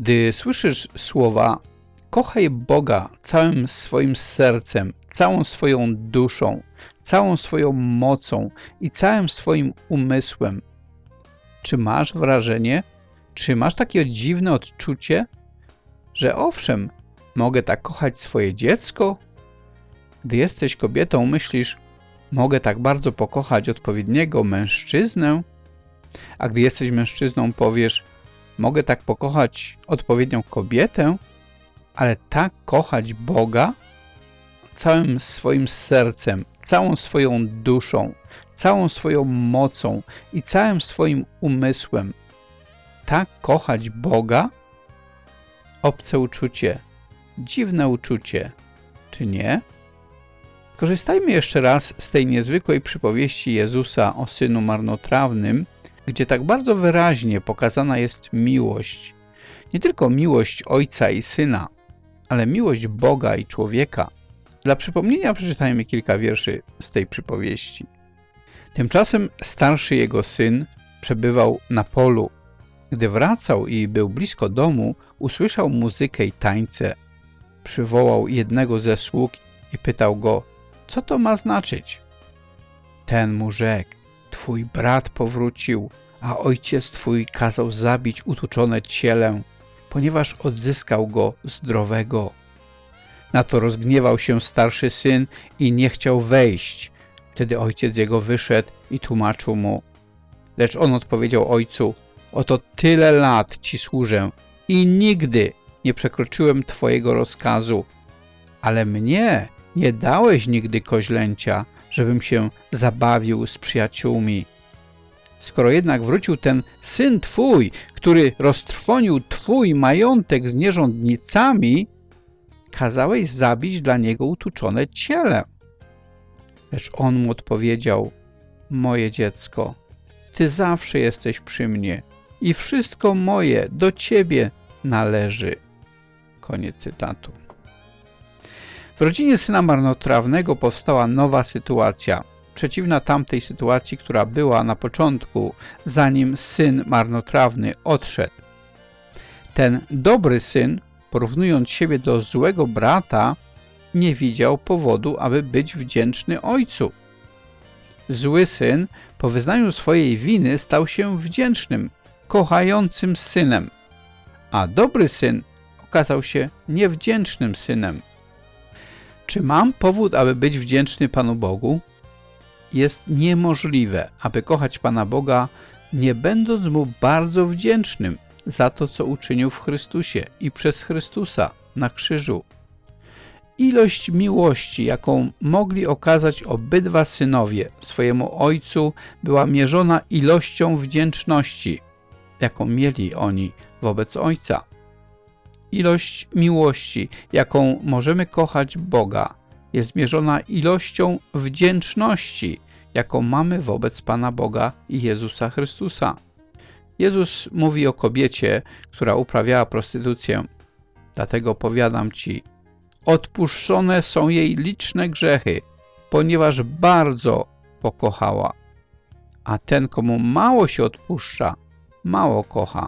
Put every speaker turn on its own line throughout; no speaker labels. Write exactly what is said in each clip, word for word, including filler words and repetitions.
Gdy słyszysz słowa kochaj Boga całym swoim sercem, całą swoją duszą, całą swoją mocą i całym swoim umysłem, czy masz wrażenie, czy masz takie dziwne odczucie, że owszem, mogę tak kochać swoje dziecko? Gdy jesteś kobietą, myślisz, mogę tak bardzo pokochać odpowiedniego mężczyznę? A gdy jesteś mężczyzną, powiesz, mogę tak pokochać odpowiednią kobietę? Ale tak kochać Boga całym swoim sercem, całą swoją duszą, całą swoją mocą i całym swoim umysłem. Tak kochać Boga? Obce uczucie, dziwne uczucie, czy nie? Korzystajmy jeszcze raz z tej niezwykłej przypowieści Jezusa o synu marnotrawnym, gdzie tak bardzo wyraźnie pokazana jest miłość. Nie tylko miłość ojca i syna, ale miłość Boga i człowieka. Dla przypomnienia przeczytajmy kilka wierszy z tej przypowieści. Tymczasem starszy jego syn przebywał na polu. Gdy wracał i był blisko domu, usłyszał muzykę i tańce. Przywołał jednego ze sług i pytał go, co to ma znaczyć? Ten mu rzekł, twój brat powrócił, a ojciec twój kazał zabić utuczone cielę, ponieważ odzyskał go zdrowego. Na to rozgniewał się starszy syn i nie chciał wejść. Wtedy ojciec jego wyszedł i tłumaczył mu. Lecz on odpowiedział ojcu, oto tyle lat ci służę i nigdy nie przekroczyłem twojego rozkazu, ale mnie nie dałeś nigdy koźlęcia, żebym się zabawił z przyjaciółmi. Skoro jednak wrócił ten syn twój, który roztrwonił twój majątek z nierządnicami, kazałeś zabić dla niego utuczone ciele. Lecz on mu odpowiedział, moje dziecko, ty zawsze jesteś przy mnie i wszystko moje do ciebie należy. Koniec cytatu. W rodzinie syna marnotrawnego powstała nowa sytuacja, przeciwna tamtej sytuacji, która była na początku, zanim syn marnotrawny odszedł. Ten dobry syn, porównując siebie do złego brata, nie widział powodu, aby być wdzięczny ojcu. Zły syn, po wyznaniu swojej winy, stał się wdzięcznym, kochającym synem, a dobry syn okazał się niewdzięcznym synem. Czy mam powód, aby być wdzięczny Panu Bogu? Jest niemożliwe, aby kochać Pana Boga, nie będąc Mu bardzo wdzięcznym za to, co uczynił w Chrystusie i przez Chrystusa na krzyżu. Ilość miłości, jaką mogli okazać obydwa synowie swojemu ojcu, była mierzona ilością wdzięczności, jaką mieli oni wobec ojca. Ilość miłości, jaką możemy kochać Boga, jest mierzona ilością wdzięczności, jaką mamy wobec Pana Boga i Jezusa Chrystusa. Jezus mówi o kobiecie, która uprawiała prostytucję. Dlatego powiadam ci, odpuszczone są jej liczne grzechy, ponieważ bardzo pokochała. A ten, komu mało się odpuszcza, mało kocha.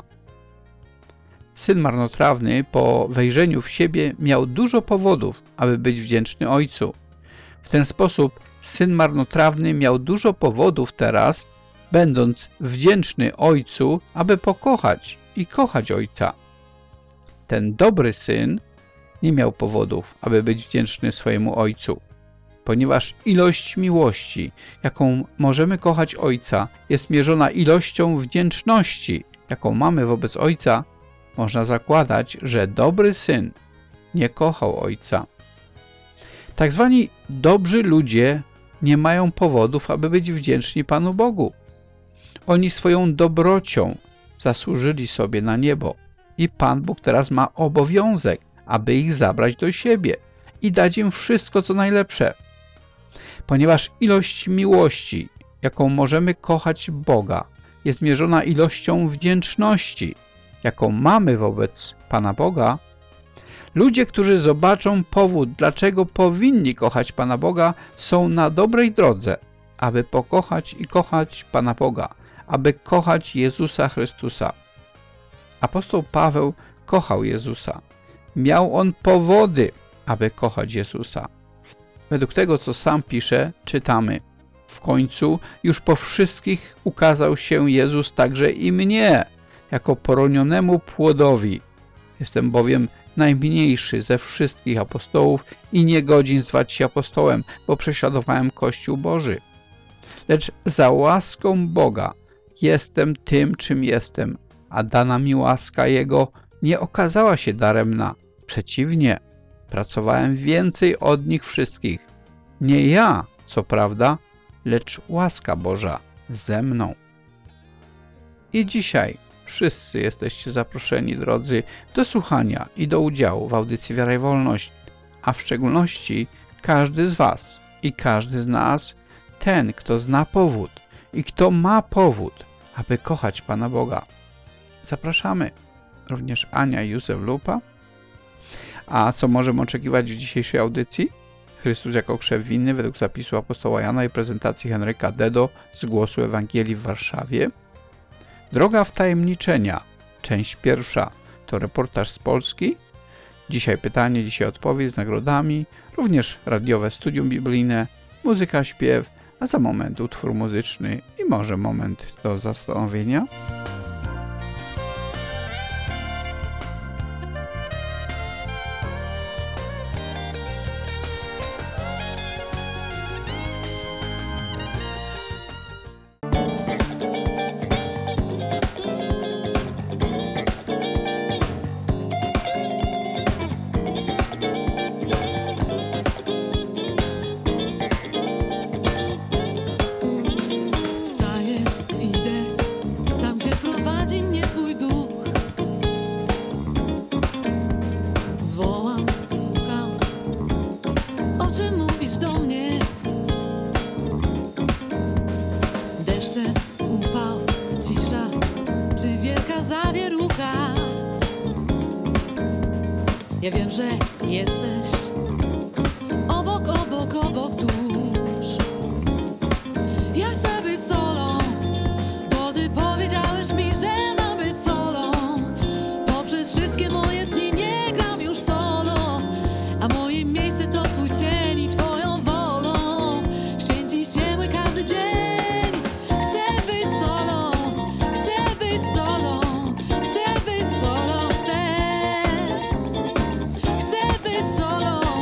Syn marnotrawny po wejrzeniu w siebie miał dużo powodów, aby być wdzięczny ojcu. W ten sposób syn marnotrawny miał dużo powodów teraz, będąc wdzięczny ojcu, aby pokochać i kochać ojca. Ten dobry syn nie miał powodów, aby być wdzięczny swojemu ojcu, ponieważ ilość miłości, jaką możemy kochać ojca, jest mierzona ilością wdzięczności, jaką mamy wobec ojca. Można zakładać, że dobry syn nie kochał ojca. Tak zwani dobrzy ludzie nie mają powodów, aby być wdzięczni Panu Bogu. Oni swoją dobrocią zasłużyli sobie na niebo i Pan Bóg teraz ma obowiązek, aby ich zabrać do siebie i dać im wszystko, co najlepsze. Ponieważ ilość miłości, jaką możemy kochać Boga, jest mierzona ilością wdzięczności, jaką mamy wobec Pana Boga, ludzie, którzy zobaczą powód, dlaczego powinni kochać Pana Boga, są na dobrej drodze, aby pokochać i kochać Pana Boga, aby kochać Jezusa Chrystusa. Apostoł Paweł kochał Jezusa. Miał on powody, aby kochać Jezusa. Według tego, co sam pisze, czytamy: w końcu już po wszystkich ukazał się Jezus także i mnie, jako poronionemu płodowi. Jestem bowiem najmniejszy ze wszystkich apostołów i nie godzin zwać się apostołem, bo prześladowałem Kościół Boży. Lecz za łaską Boga jestem tym, czym jestem, a dana mi łaska Jego nie okazała się daremna. Przeciwnie, pracowałem więcej od nich wszystkich. Nie ja, co prawda, lecz łaska Boża ze mną. I dzisiaj wszyscy jesteście zaproszeni, drodzy, do słuchania i do udziału w audycji Wiara i Wolność, a w szczególności każdy z was i każdy z nas, ten, kto zna powód i kto ma powód, aby kochać Pana Boga. Zapraszamy również Ania i Józef Lupa. A co możemy oczekiwać w dzisiejszej audycji? Chrystus jako krzew winny według zapisu apostoła Jana i prezentacji Henryka Dedo z Głosu Ewangelii w Warszawie. Droga wtajemniczenia, część pierwsza, to reportaż z Polski. Dzisiaj pytanie, dzisiaj odpowiedź z nagrodami, również radiowe studium biblijne, muzyka, śpiew, a za moment utwór muzyczny i może moment do zastanowienia.
Ja wiem, że jesteś obok, obok, obok tuż. Ja chcę być solą, bo ty powiedziałeś mi, że mam być solą. Poprzez wszystkie moje dni nie gram już solo, a moje miejsce to twój cień i twoją wolą święci się mój każdy dzień. Chcę być solą, chcę być solą, chcę być solą, chcę. Chcę być solą.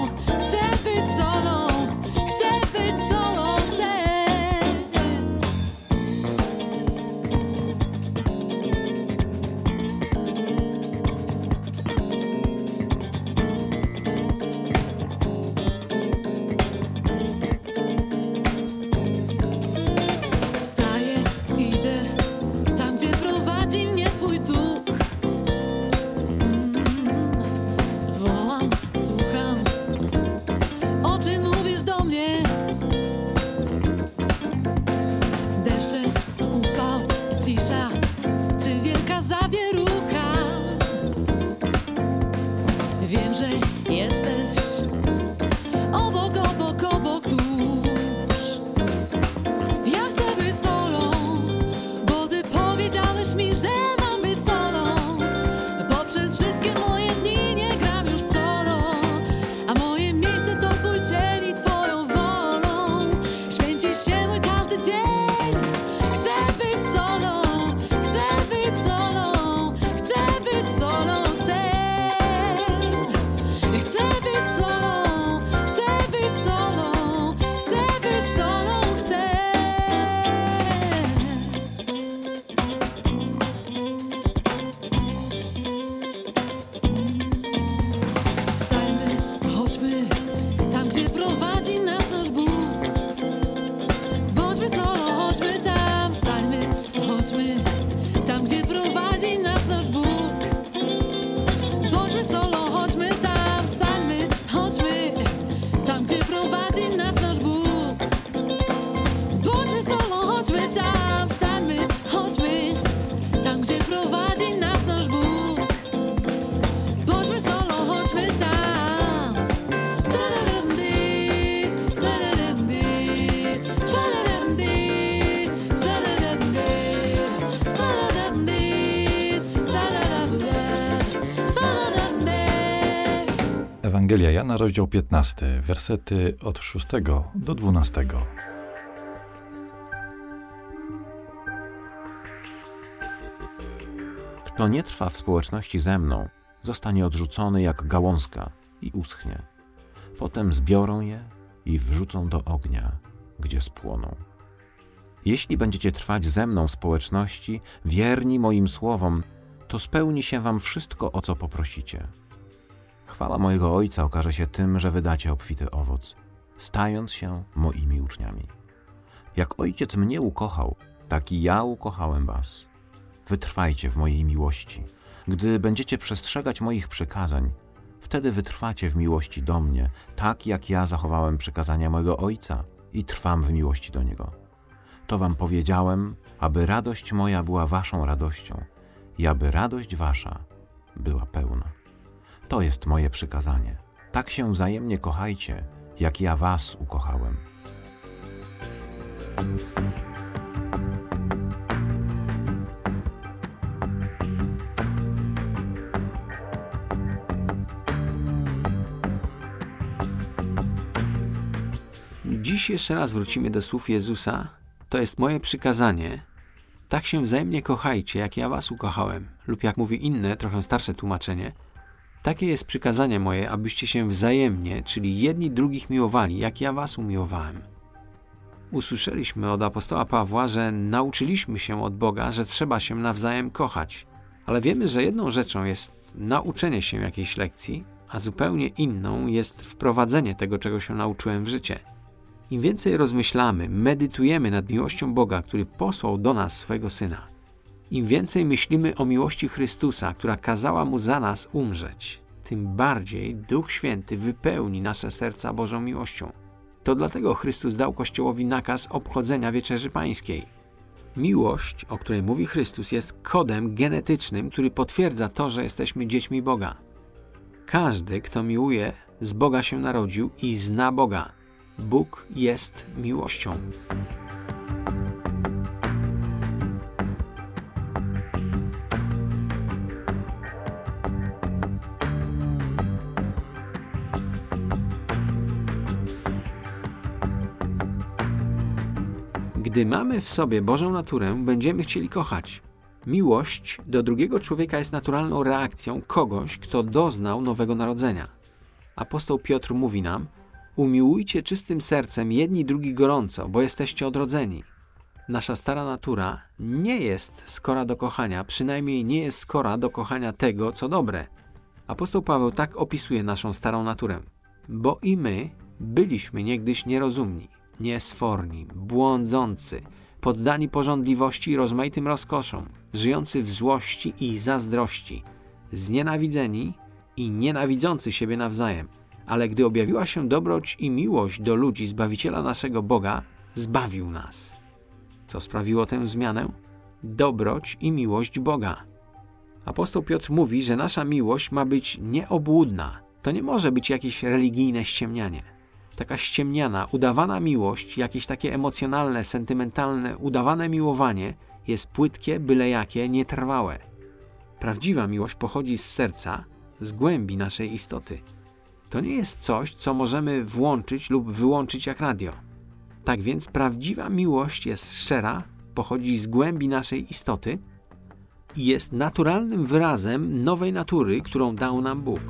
Ewangelia Jana, rozdział piętnasty, wersety od szóstego do dwunastego.
Kto nie trwa w społeczności ze mną, zostanie odrzucony jak gałązka i uschnie. Potem zbiorą je i wrzucą do ognia, gdzie spłoną. Jeśli będziecie trwać ze mną w społeczności, wierni moim słowom, to spełni się wam wszystko, o co poprosicie. Chwała mojego Ojca okaże się tym, że wydacie obfity owoc, stając się moimi uczniami. Jak Ojciec mnie ukochał, tak i ja ukochałem was. Wytrwajcie w mojej miłości. Gdy będziecie przestrzegać moich przykazań, wtedy wytrwacie w miłości do mnie, tak jak ja zachowałem przykazania mojego Ojca i trwam w miłości do Niego. To wam powiedziałem, aby radość moja była waszą radością i aby radość wasza była pełna. To jest moje przykazanie. Tak się wzajemnie kochajcie, jak ja was ukochałem.
Dziś jeszcze raz wrócimy do słów Jezusa. To jest moje przykazanie. Tak się wzajemnie kochajcie, jak ja was ukochałem. Lub jak mówi inne, trochę starsze tłumaczenie. Takie jest przykazanie moje, abyście się wzajemnie, czyli jedni drugich miłowali, jak ja was umiłowałem. Usłyszeliśmy od apostoła Pawła, że nauczyliśmy się od Boga, że trzeba się nawzajem kochać. Ale wiemy, że jedną rzeczą jest nauczenie się jakiejś lekcji, a zupełnie inną jest wprowadzenie tego, czego się nauczyłem w życie. Im więcej rozmyślamy, medytujemy nad miłością Boga, który posłał do nas swego Syna, im więcej myślimy o miłości Chrystusa, która kazała Mu za nas umrzeć, tym bardziej Duch Święty wypełni nasze serca Bożą miłością. To dlatego Chrystus dał Kościołowi nakaz obchodzenia Wieczerzy Pańskiej. Miłość, o której mówi Chrystus, jest kodem genetycznym, który potwierdza to, że jesteśmy dziećmi Boga. Każdy, kto miłuje, z Boga się narodził i zna Boga. Bóg jest miłością. Gdy mamy w sobie Bożą naturę, będziemy chcieli kochać. Miłość do drugiego człowieka jest naturalną reakcją kogoś, kto doznał nowego narodzenia. Apostoł Piotr mówi nam: umiłujcie czystym sercem jedni drugi gorąco, bo jesteście odrodzeni. Nasza stara natura nie jest skora do kochania, przynajmniej nie jest skora do kochania tego, co dobre. Apostoł Paweł tak opisuje naszą starą naturę. Bo i my byliśmy niegdyś nierozumni, niesforni, błądzący, poddani pożądliwości i rozmaitym rozkoszom, żyjący w złości i zazdrości, znienawidzeni i nienawidzący siebie nawzajem. Ale gdy objawiła się dobroć i miłość do ludzi Zbawiciela naszego Boga, zbawił nas. Co sprawiło tę zmianę? Dobroć i miłość Boga. Apostoł Piotr mówi, że nasza miłość ma być nieobłudna. To nie może być jakieś religijne ściemnianie. Taka ściemniana, udawana miłość, jakieś takie emocjonalne, sentymentalne, udawane miłowanie jest płytkie, byle jakie, nietrwałe. Prawdziwa miłość pochodzi z serca, z głębi naszej istoty. To nie jest coś, co możemy włączyć lub wyłączyć jak radio. Tak więc prawdziwa miłość jest szczera, pochodzi z głębi naszej istoty i jest naturalnym wyrazem nowej natury, którą dał nam Bóg.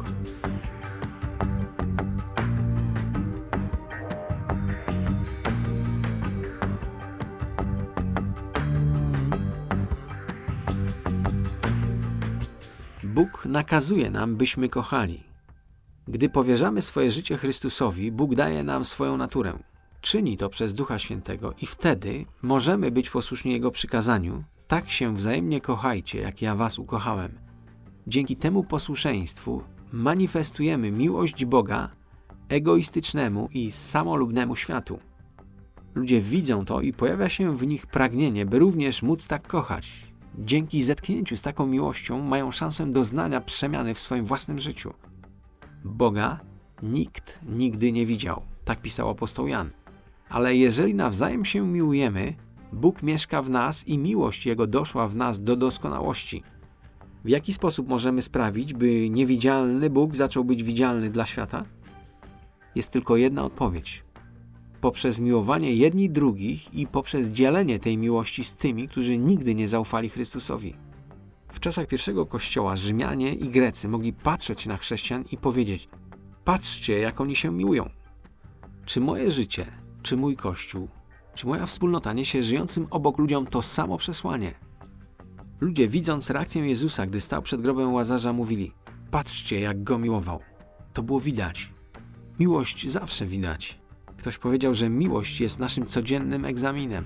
Bóg nakazuje nam, byśmy kochali. Gdy powierzamy swoje życie Chrystusowi, Bóg daje nam swoją naturę. Czyni to przez Ducha Świętego i wtedy możemy być posłuszni Jego przykazaniu: tak się wzajemnie kochajcie, jak ja was ukochałem. Dzięki temu posłuszeństwu manifestujemy miłość Boga egoistycznemu i samolubnemu światu. Ludzie widzą to i pojawia się w nich pragnienie, by również móc tak kochać. Dzięki zetknięciu z taką miłością mają szansę doznania przemiany w swoim własnym życiu. Boga nikt nigdy nie widział, tak pisał apostoł Jan. Ale jeżeli nawzajem się miłujemy, Bóg mieszka w nas i miłość Jego doszła w nas do doskonałości. W jaki sposób możemy sprawić, by niewidzialny Bóg zaczął być widzialny dla świata? Jest tylko jedna odpowiedź. Poprzez miłowanie jedni drugich i poprzez dzielenie tej miłości z tymi, którzy nigdy nie zaufali Chrystusowi. W czasach pierwszego Kościoła Rzymianie i Grecy mogli patrzeć na chrześcijan i powiedzieć: patrzcie, jak oni się miłują. Czy moje życie, czy mój Kościół, czy moja wspólnota niesie żyjącym obok ludziom to samo przesłanie? Ludzie, widząc reakcję Jezusa, gdy stał przed grobem Łazarza, mówili: patrzcie, jak go miłował. To było widać. Miłość zawsze widać. Ktoś powiedział, że miłość jest naszym codziennym egzaminem.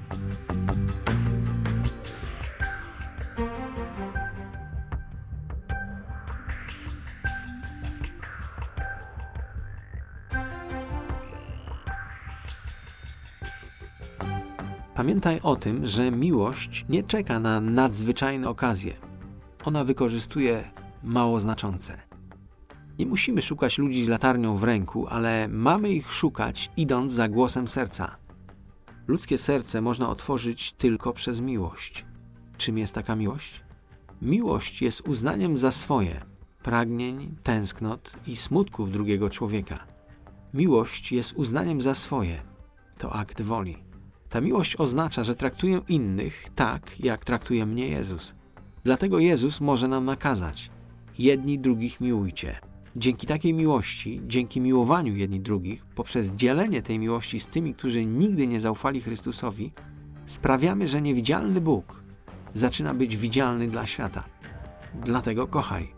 Pamiętaj o tym, że miłość nie czeka na nadzwyczajne okazje. Ona wykorzystuje mało znaczące. Nie musimy szukać ludzi z latarnią w ręku, ale mamy ich szukać, idąc za głosem serca. Ludzkie serce można otworzyć tylko przez miłość. Czym jest taka miłość? Miłość jest uznaniem za swoje pragnień, tęsknot i smutków drugiego człowieka. Miłość jest uznaniem za swoje. To akt woli. Ta miłość oznacza, że traktuję innych tak, jak traktuje mnie Jezus. Dlatego Jezus może nam nakazać: jedni drugich miłujcie. Dzięki takiej miłości, dzięki miłowaniu jedni drugich, poprzez dzielenie tej miłości z tymi, którzy nigdy nie zaufali Chrystusowi, sprawiamy, że niewidzialny Bóg zaczyna być widzialny dla świata. Dlatego kochaj.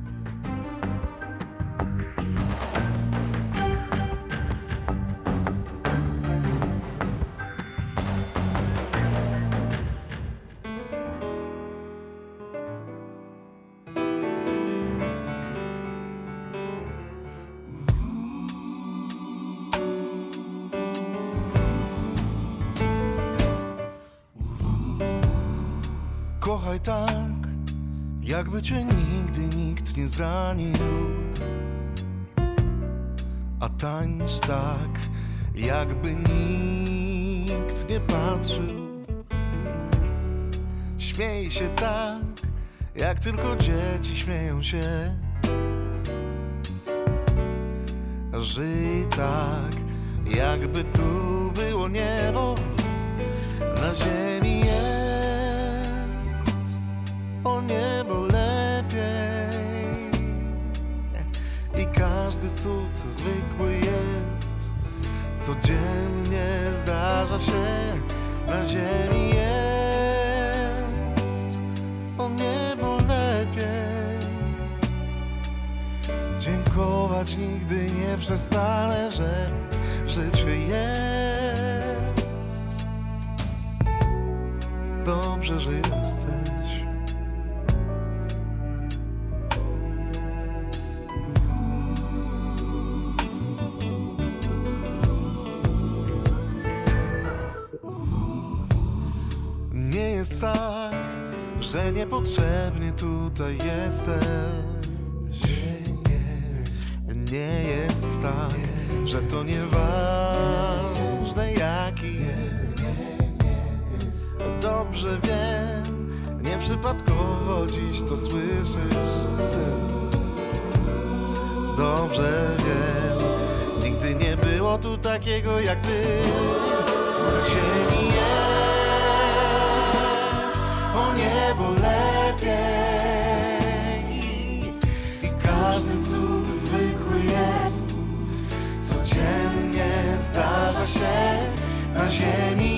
Kochaj tak, jakby cię nigdy nikt nie zranił, a tańcz tak, jakby nikt nie patrzył. Śmiej się tak, jak tylko dzieci śmieją się. Żyj tak, jakby tu było niebo na ziemi. O niebo lepiej. I każdy cud zwykły jest, codziennie zdarza się, na ziemi jest. O niebo lepiej. Dziękować nigdy nie przestanę, że życie jest. Dobrze, że jesteś. Nie jest tak, że niepotrzebnie tutaj jesteś. Nie jest tak, że to nieważne jaki. Dobrze wiem, nieprzypadkowo dziś to słyszysz. Dobrze wiem, nigdy nie było tu takiego jak ty. Na ziemi jest o niebo lepiej. I każdy cud zwykły jest, codziennie zdarza się, na ziemi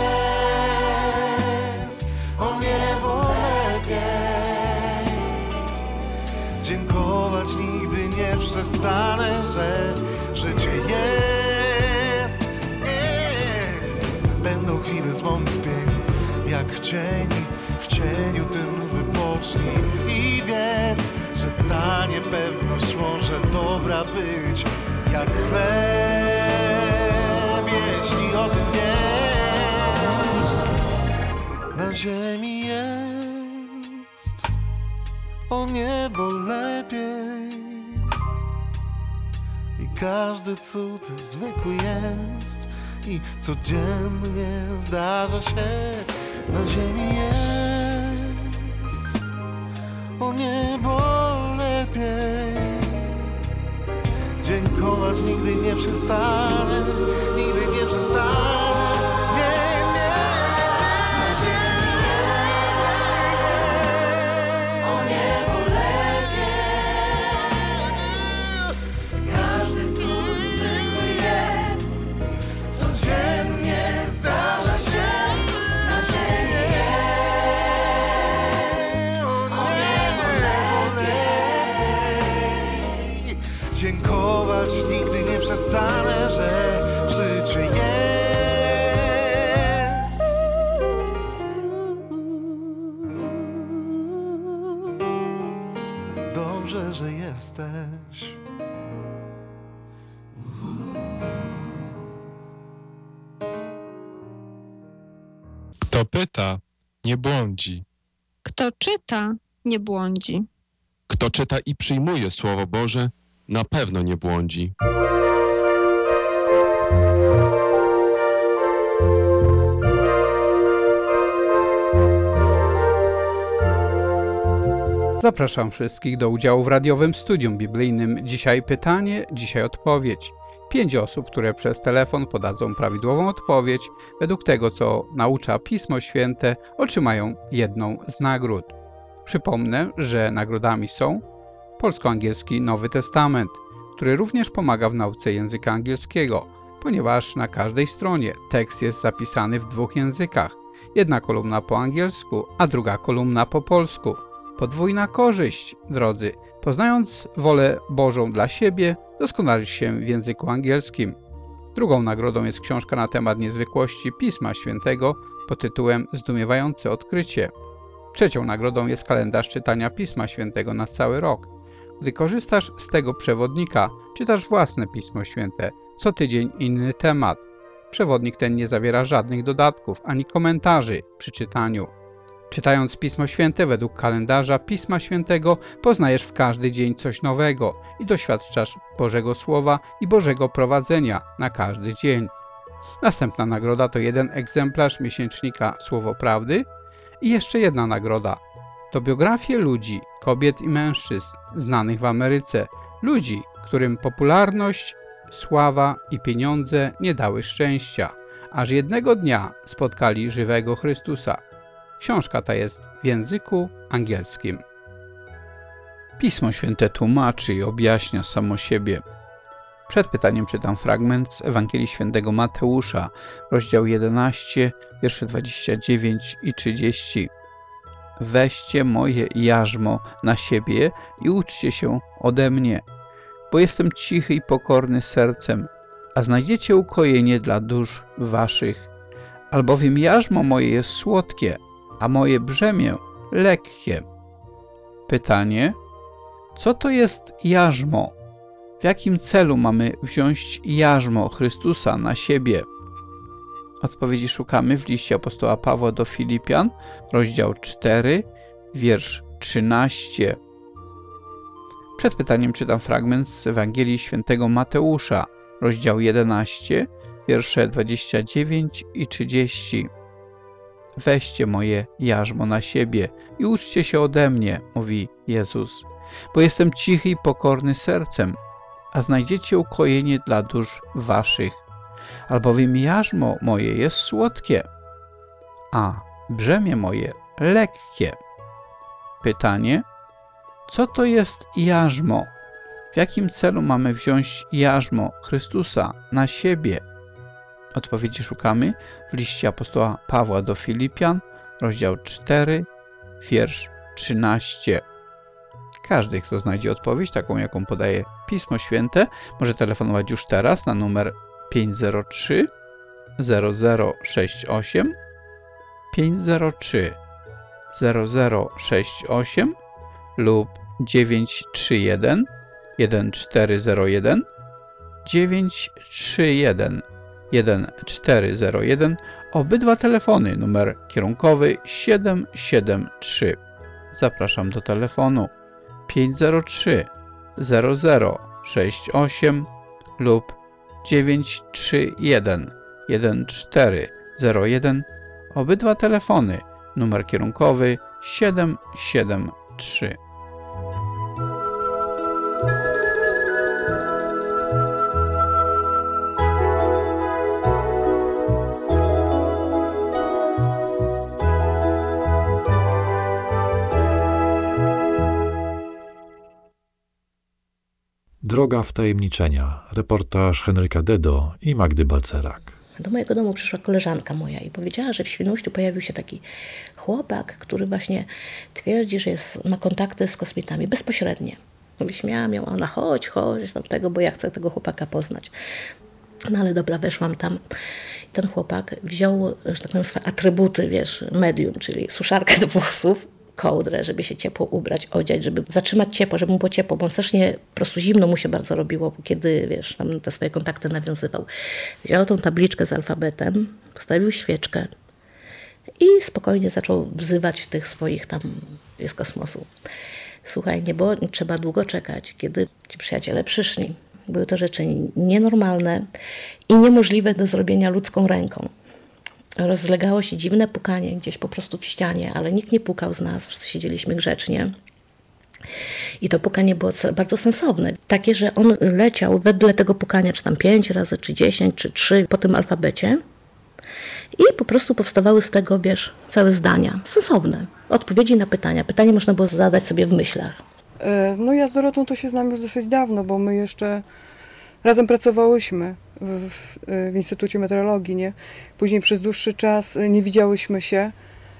jest o niebo lepiej. Dziękować nigdy nie przestanę, że życie jest. Będą chwile zwątpień, jak w cieni, w cieniu tym wypocznij i wiedz, że ta niepewność może dobra być jak chleb, jeśli o tym wiesz. Na ziemi jest o niebo lepiej i każdy cud zwykły jest i codziennie zdarza się. Na ziemi jest o niebo lepiej. Dziękować nigdy nie przestanę, nigdy nie przestanę. Dziękować nigdy nie przestanę, że życie jest. Dobrze, że jesteś.
Kto pyta, nie błądzi.
Kto czyta, nie błądzi.
Kto czyta i przyjmuje Słowo Boże, na pewno nie błądzi.
Zapraszam wszystkich do udziału w radiowym studium biblijnym. Dzisiaj pytanie, dzisiaj odpowiedź. Pięć osób, które przez telefon podadzą prawidłową odpowiedź według tego, co naucza Pismo Święte, otrzymają jedną z nagród. Przypomnę, że nagrodami są polsko-angielski Nowy Testament, który również pomaga w nauce języka angielskiego, ponieważ na każdej stronie tekst jest zapisany w dwóch językach. Jedna kolumna po angielsku, a druga kolumna po polsku. Podwójna korzyść, drodzy. Poznając wolę Bożą dla siebie, doskonalisz się w języku angielskim. Drugą nagrodą jest książka na temat niezwykłości Pisma Świętego pod tytułem Zdumiewające odkrycie. Trzecią nagrodą jest kalendarz czytania Pisma Świętego na cały rok. Gdy korzystasz z tego przewodnika, czytasz własne Pismo Święte, co tydzień inny temat. Przewodnik ten nie zawiera żadnych dodatków ani komentarzy przy czytaniu. Czytając Pismo Święte według kalendarza Pisma Świętego, poznajesz w każdy dzień coś nowego i doświadczasz Bożego Słowa i Bożego prowadzenia na każdy dzień. Następna nagroda to jeden egzemplarz miesięcznika Słowo Prawdy i jeszcze jedna nagroda. To biografie ludzi, kobiet i mężczyzn znanych w Ameryce, ludzi, którym popularność, sława i pieniądze nie dały szczęścia, aż jednego dnia spotkali żywego Chrystusa. Książka ta jest w języku angielskim. Pismo Święte tłumaczy i objaśnia samo siebie. Przed pytaniem czytam fragment z Ewangelii Świętego Mateusza, rozdział jedenasty, wiersze dwadzieścia dziewięć i trzydzieści. Weźcie moje jarzmo na siebie i uczcie się ode mnie, bo jestem cichy i pokorny sercem, a znajdziecie ukojenie dla dusz waszych. Albowiem jarzmo moje jest słodkie, a moje brzemię lekkie. Pytanie: co to jest jarzmo? W jakim celu mamy wziąć jarzmo Chrystusa na siebie? Odpowiedzi szukamy w liście apostoła Pawła do Filipian, rozdział czwarty, wiersz trzynasty. Przed pytaniem czytam fragment z Ewangelii Świętego Mateusza, rozdział jedenasty, wiersze dwadzieścia dziewięć i trzydzieści. Weźcie moje jarzmo na siebie i uczcie się ode mnie, mówi Jezus, bo jestem cichy i pokorny sercem, a znajdziecie ukojenie dla dusz waszych. Albowiem jarzmo moje jest słodkie, a brzemię moje lekkie. Pytanie: co to jest jarzmo? W jakim celu mamy wziąć jarzmo Chrystusa na siebie? Odpowiedzi szukamy w liście apostoła Pawła do Filipian, rozdział czwarty, wiersz trzynasty. Każdy, kto znajdzie odpowiedź, taką jaką podaje Pismo Święte, może telefonować już teraz na numer pięć zero trzy zero zero sześć osiem, pięć zero trzy zero zero sześć osiem lub dziewięć trzy jeden jeden cztery zero jeden, dziewięć trzy jeden jeden cztery zero jeden, obydwa telefony, numer kierunkowy siedem siedem trzy. Zapraszam do telefonu pięć zero trzy zero zero sześć osiem lub dziewięć trzy jeden jeden cztery zero jeden, obydwa telefony, numer kierunkowy siedem siedem trzy.
Droga wtajemniczenia. Reportaż Henryka Dedo i Magdy Balcerak.
Do mojego domu przyszła koleżanka moja i powiedziała, że w Świnoujściu pojawił się taki chłopak, który właśnie twierdzi, że jest, ma kontakty z kosmitami bezpośrednie. Wyśmiałam ją, ona chodź, chodź tam tego, bo ja chcę tego chłopaka poznać. No ale dobra, weszłam tam. Ten chłopak wziął, że tak powiem, swoje atrybuty, wiesz, medium, czyli suszarkę do włosów, kołdrę, żeby się ciepło ubrać, odziać, żeby zatrzymać ciepło, żeby mu było ciepło, bo on strasznie po prostu zimno mu się bardzo robiło, kiedy, wiesz, tam te swoje kontakty nawiązywał. Wziął tą tabliczkę z alfabetem, postawił świeczkę i spokojnie zaczął wzywać tych swoich tam z kosmosu. Słuchaj, nie było trzeba długo czekać, kiedy ci przyjaciele przyszli. Były to rzeczy nienormalne i niemożliwe do zrobienia ludzką ręką. Rozlegało się dziwne pukanie gdzieś po prostu w ścianie, ale nikt nie pukał z nas, wszyscy siedzieliśmy grzecznie. I to pukanie było bardzo sensowne. Takie, że on leciał wedle tego pukania, czy tam pięć razy, czy dziesięć, czy trzy po tym alfabecie i po prostu powstawały z tego, wiesz, całe zdania sensowne. Odpowiedzi na pytania. Pytanie można było zadać sobie w myślach.
No ja z Dorotą to się znam już dosyć dawno, bo my jeszcze razem pracowałyśmy w, w, w Instytucie Meteorologii, nie? Później przez dłuższy czas nie widziałyśmy się,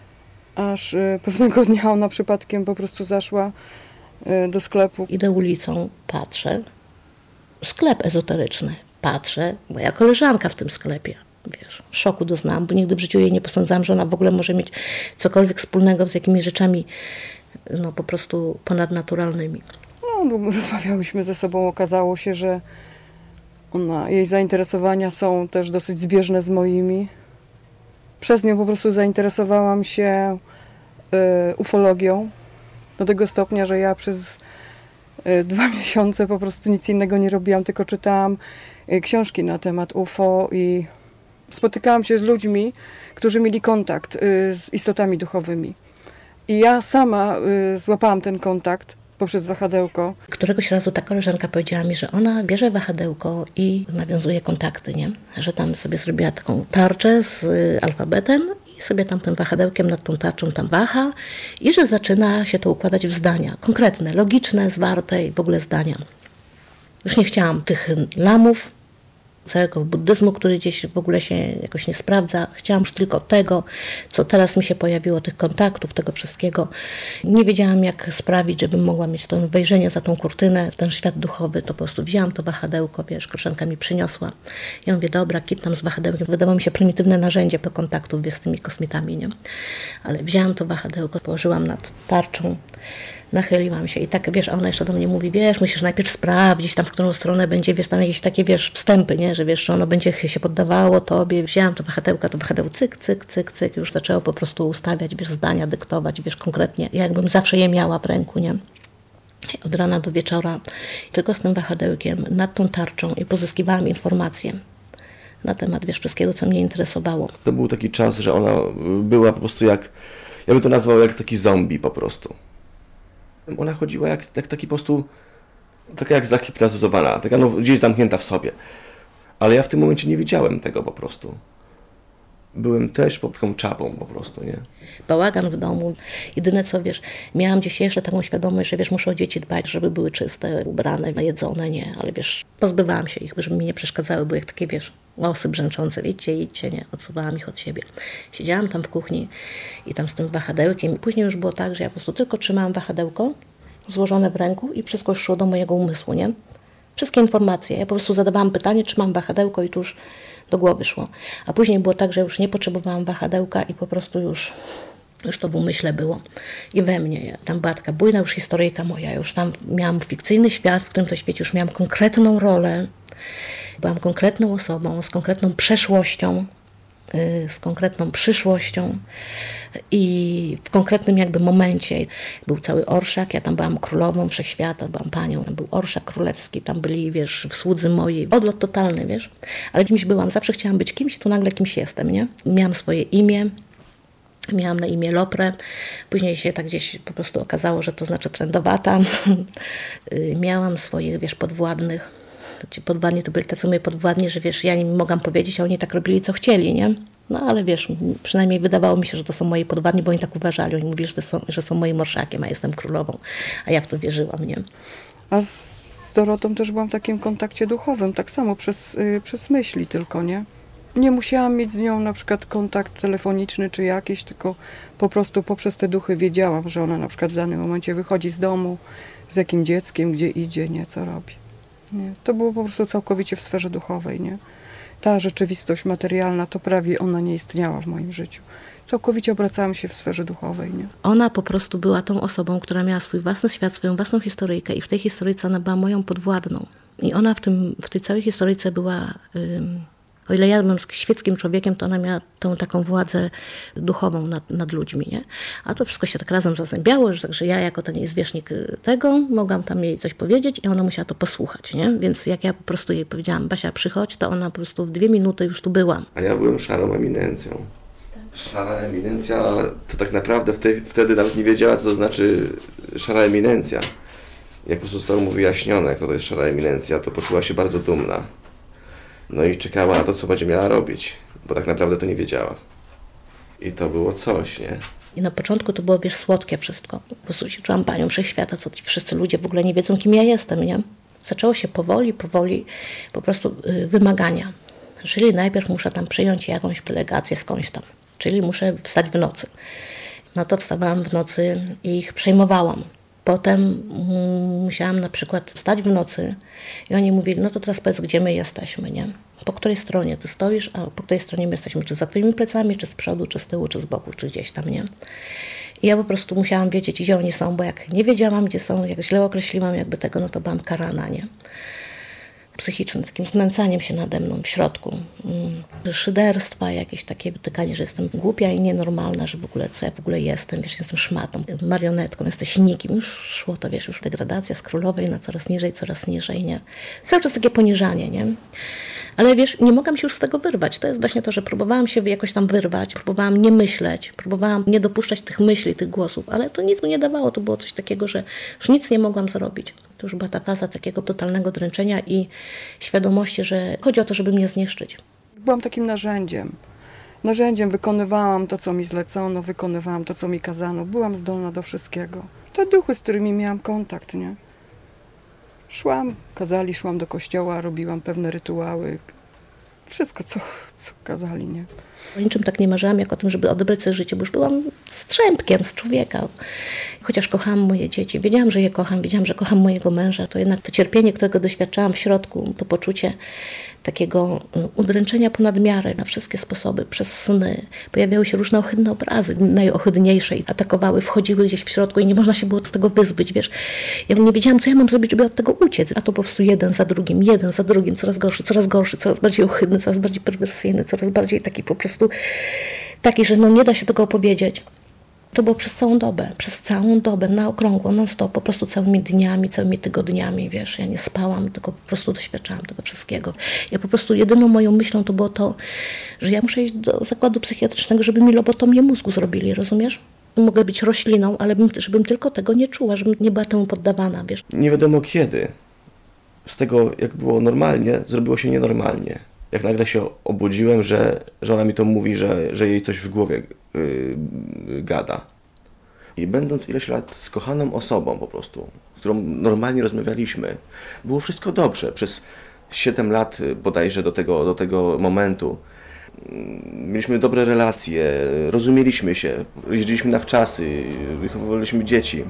aż pewnego dnia ona przypadkiem po prostu zaszła do sklepu.
Idę ulicą, patrzę, sklep ezoteryczny, patrzę, moja koleżanka w tym sklepie. Wiesz, szoku doznałam, bo nigdy w życiu jej nie posądzałam, że ona w ogóle może mieć cokolwiek wspólnego z jakimiś rzeczami no po prostu ponadnaturalnymi.
No, rozmawiałyśmy ze sobą, okazało się, że ona, jej zainteresowania są też dosyć zbieżne z moimi. Przez nią po prostu zainteresowałam się y, ufologią do tego stopnia, że ja przez y, dwa miesiące po prostu nic innego nie robiłam, tylko czytałam y, książki na temat U F O i spotykałam się z ludźmi, którzy mieli kontakt y, z istotami duchowymi. I ja sama y, złapałam ten kontakt poprzez wahadełko.
Któregoś razu ta koleżanka powiedziała mi, że ona bierze wahadełko i nawiązuje kontakty, nie? Że tam sobie zrobiła taką tarczę z y, alfabetem i sobie tam tym wahadełkiem nad tą tarczą tam waha i że zaczyna się to układać w zdania konkretne, logiczne, zwarte i w ogóle zdania. Już nie chciałam tych lamów, całego buddyzmu, który gdzieś w ogóle się jakoś nie sprawdza. Chciałam już tylko tego, co teraz mi się pojawiło, tych kontaktów, tego wszystkiego. Nie wiedziałam, jak sprawić, żebym mogła mieć to wejrzenie za tą kurtynę, ten świat duchowy. To po prostu wzięłam to wahadełko, wiesz, koleżanka mi przyniosła. Ja mówię, dobra, kit tam z wahadełkiem. Wydawało mi się prymitywne narzędzie do kontaktów, wiesz, z tymi kosmitami, nie? Ale wzięłam to wahadełko, położyłam nad tarczą, nachyliłam się i tak, wiesz, a ona jeszcze do mnie mówi, wiesz, musisz najpierw sprawdzić tam, w którą stronę będzie, wiesz, tam jakieś takie, wiesz, wstępy, nie, że wiesz, że ono będzie się poddawało tobie. Wzięłam to wahadełka, to wahadełko, cyk, cyk, cyk, cyk, już zaczęło po prostu ustawiać, wiesz, zdania, dyktować, wiesz, konkretnie, jakbym zawsze je miała w ręku, nie. Od rana do wieczora, tylko z tym wahadełkiem, nad tą tarczą i pozyskiwałam informacje na temat, wiesz, wszystkiego, co mnie interesowało.
To był taki czas, że ona była po prostu jak, ja bym to nazwał jak taki zombie po prostu. Ona chodziła jak, jak taki po prostu, taka jak zahipnotyzowana, taka no, gdzieś zamknięta w sobie. Ale ja w tym momencie nie widziałem tego po prostu. Byłem też po taką czapą po prostu, nie?
Bałagan w domu. Jedyne co, wiesz, miałam gdzieś jeszcze taką świadomość, że wiesz, muszę o dzieci dbać, żeby były czyste, ubrane, najedzone, nie? Ale wiesz, pozbywałam się ich, żeby mi nie przeszkadzały, były jak takie, wiesz, łosy brzęczące, idźcie, idźcie, nie? Odsuwałam ich od siebie. Siedziałam tam w kuchni i tam z tym wahadełkiem. Później już było tak, że ja po prostu tylko trzymałam wahadełko złożone w ręku i wszystko szło do mojego umysłu, nie? Wszystkie informacje. Ja po prostu zadawałam pytanie, trzymam wahadełko i tu już do głowy szło. A później było tak, że już nie potrzebowałam wahadełka i po prostu już, już to w umyśle było. I we mnie. Tam była taka bujna już historyjka moja. Już tam miałam fikcyjny świat, w którym to świecie już miałam konkretną rolę. Byłam konkretną osobą, z konkretną przeszłością, yy, z konkretną przyszłością. I w konkretnym jakby momencie był cały orszak, ja tam byłam królową wszechświata, byłam panią, tam był orszak królewski, tam byli, wiesz, w słudzy mojej, odlot totalny, wiesz, ale kimś byłam, zawsze chciałam być kimś, tu nagle kimś jestem, nie? Miałam swoje imię, miałam na imię Loprę, później się tak gdzieś po prostu okazało, że to znaczy trendowata, miałam swoich, wiesz, podwładnych, ci podwładni to byli tacy moi podwładni, że wiesz, ja im mogłam powiedzieć, a oni tak robili, co chcieli, nie? No ale wiesz, przynajmniej wydawało mi się, że to są moi podwładni, bo oni tak uważali. Oni mówili, że, to są, że są moim orszakiem, a jestem królową. A ja w to wierzyłam, nie?
A z Z Dorotą też byłam w takim kontakcie duchowym, tak samo przez, y, przez myśli tylko, nie? Nie musiałam mieć z nią na przykład kontakt telefoniczny czy jakiś, tylko po prostu poprzez te duchy wiedziałam, że ona na przykład w danym momencie wychodzi z domu, z jakim dzieckiem, gdzie idzie, nie, co robi. Nie? To było po prostu całkowicie w sferze duchowej, nie? Ta rzeczywistość materialna, to prawie ona nie istniała w moim życiu. Całkowicie obracałam się w sferze duchowej, nie?
Ona po prostu była tą osobą, która miała swój własny świat, swoją własną historyjkę i w tej historyjce ona była moją podwładną. I ona w, tym, w tej całej historyjce była... Ym, o ile ja byłem świeckim człowiekiem, to ona miała tą taką władzę duchową nad, nad ludźmi, nie? A to wszystko się tak razem zazębiało, że, że ja jako ten jej zwierzchnik tego mogłam tam jej coś powiedzieć i ona musiała to posłuchać, nie? Więc jak ja po prostu jej powiedziałam, Basia, przychodź, to ona po prostu w dwie minuty już tu była.
A ja byłem szarą eminencją. Szara eminencja to tak naprawdę wtedy, wtedy nawet nie wiedziała, co to znaczy szara eminencja. Jak po prostu zostało mu wyjaśnione, jak to jest szara eminencja, to poczuła się bardzo dumna. No i czekała na to, co będzie miała robić, bo tak naprawdę to nie wiedziała. I to było coś, nie?
I na początku to było, wiesz, słodkie wszystko. Po prostu się czułam panią wszechświata, co ci wszyscy ludzie w ogóle nie wiedzą, kim ja jestem, nie? Zaczęło się powoli, powoli po prostu yy, wymagania. Czyli najpierw muszę tam przyjąć jakąś delegację skądś tam. Czyli muszę wstać w nocy. No to wstawałam w nocy i ich przejmowałam. Potem musiałam na przykład wstać w nocy i oni mówili, no to teraz powiedz, gdzie my jesteśmy, nie? Po której stronie ty stoisz, a po której stronie my jesteśmy, czy za twoimi plecami, czy z przodu, czy z tyłu, czy z boku, czy gdzieś tam, nie? I ja po prostu musiałam wiedzieć, gdzie oni są, bo jak nie wiedziałam, gdzie są, jak źle określiłam jakby tego, no to byłam karana, nie? Psychicznym, takim znęcaniem się nade mną w środku. Mm. Szyderstwa, jakieś takie wytykanie, że jestem głupia i nienormalna, że w ogóle co ja w ogóle jestem, wiesz, jestem szmatą, marionetką, jesteś nikim. Już szło to, wiesz, już degradacja z królowej na coraz niżej, coraz niżej, nie? Cały czas takie poniżanie, nie? Ale wiesz, nie mogłam się już z tego wyrwać. To jest właśnie to, że próbowałam się jakoś tam wyrwać, próbowałam nie myśleć, próbowałam nie dopuszczać tych myśli, tych głosów, ale to nic mi nie dawało. To było coś takiego, że już nic nie mogłam zrobić. To już była ta faza takiego totalnego dręczenia i świadomości, że chodzi o to, żeby mnie zniszczyć.
Byłam takim narzędziem. Narzędziem wykonywałam to, co mi zlecono, wykonywałam to, co mi kazano. Byłam zdolna do wszystkiego. To duchy, z którymi miałam kontakt, nie? Szłam, kazali, szłam do kościoła, robiłam pewne rytuały. Wszystko, co, co kazali, nie?
O niczym tak nie marzyłam, jak o tym, żeby odebrać sobie życie, bo już byłam strzępkiem z człowieka. Chociaż kochałam moje dzieci, wiedziałam, że je kocham, wiedziałam, że kocham mojego męża, to jednak to cierpienie, którego doświadczałam w środku, to poczucie takiego udręczenia ponad miarę na wszystkie sposoby, przez sny. Pojawiały się różne ohydne obrazy, najohydniejsze i atakowały, wchodziły gdzieś w środku i nie można się było z tego wyzbyć, wiesz. Ja nie wiedziałam, co ja mam zrobić, żeby od tego uciec, a to po prostu jeden za drugim, jeden za drugim, coraz gorszy, coraz gorszy, coraz bardziej ohydny, coraz bardziej perwersyjny, coraz bardziej taki po prostu taki, że no nie da się tego opowiedzieć. To było przez całą dobę, przez całą dobę, na okrągło, non stop, po prostu całymi dniami, całymi tygodniami, wiesz, ja nie spałam, tylko po prostu doświadczałam tego wszystkiego. Ja po prostu jedyną moją myślą to było to, że ja muszę iść do zakładu psychiatrycznego, żeby mi lobotomię mózgu zrobili, rozumiesz? Mogę być rośliną, ale bym, żebym tylko tego nie czuła, żebym nie była temu poddawana, wiesz.
Nie wiadomo kiedy. Z tego, jak było normalnie, zrobiło się nienormalnie. Jak nagle się obudziłem, że, że ona mi to mówi, że, że jej coś w głowie yy, gada. I będąc ileś lat z kochaną osobą po prostu, z którą normalnie rozmawialiśmy, było wszystko dobrze. Przez siedem lat bodajże do tego, do tego momentu mieliśmy dobre relacje, rozumieliśmy się, jeździliśmy na wczasy, wychowywaliśmy dzieci.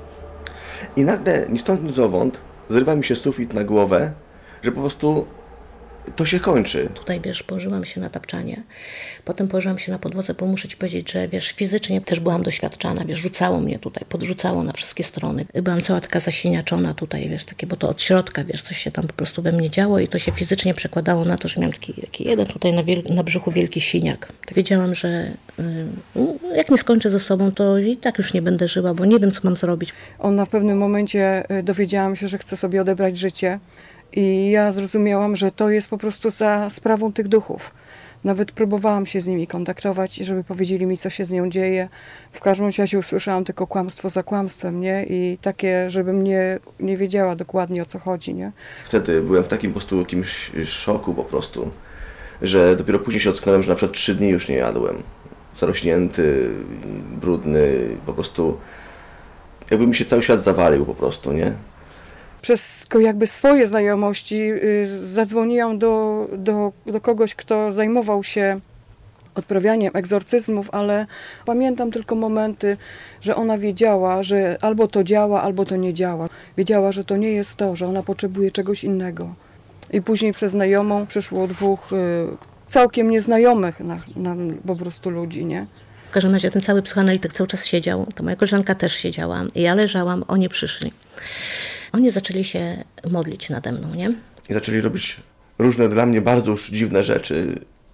I nagle, ni stąd, ni zowąd, zrywa mi się sufit na głowę, że po prostu to się kończy.
Tutaj, wiesz, położyłam się na tapczanie, potem położyłam się na podłodze, bo muszę ci powiedzieć, że, wiesz, fizycznie też byłam doświadczana, wiesz, rzucało mnie tutaj, podrzucało na wszystkie strony. Byłam cała taka zasiniaczona tutaj, wiesz, takie, bo to od środka, wiesz, coś się tam po prostu we mnie działo i to się fizycznie przekładało na to, że miałam taki, taki jeden tutaj na, wiel- na brzuchu wielki siniak. To wiedziałam, że yy, jak nie skończę ze sobą, to i tak już nie będę żyła, bo nie wiem, co mam zrobić.
Ona w pewnym momencie dowiedziałam się, że chce sobie odebrać życie. I ja zrozumiałam, że to jest po prostu za sprawą tych duchów. Nawet próbowałam się z nimi kontaktować, żeby powiedzieli mi, co się z nią dzieje. W każdym razie usłyszałam tylko kłamstwo za kłamstwem, nie? I takie, żebym nie, nie wiedziała dokładnie, o co chodzi, nie?
Wtedy byłem w takim po prostu jakimś szoku po prostu, że dopiero później się ocknąłem, że na przykład trzy dni już nie jadłem. Zarośnięty, brudny, po prostu jakby mi się cały świat zawalił po prostu, nie?
Przez jakby swoje znajomości zadzwoniłam do, do, do kogoś, kto zajmował się odprawianiem egzorcyzmów, ale pamiętam tylko momenty, że ona wiedziała, że albo to działa, albo to nie działa. Wiedziała, że to nie jest to, że ona potrzebuje czegoś innego. I później przez znajomą przyszło dwóch y, całkiem nieznajomych nam na, po prostu ludzi, nie?
W każdym razie ten cały psychoanalityk cały czas siedział, to moja koleżanka też siedziała, ja leżałam, oni przyszli. Oni zaczęli się modlić nade mną, nie?
I zaczęli robić różne dla mnie bardzo już dziwne rzeczy.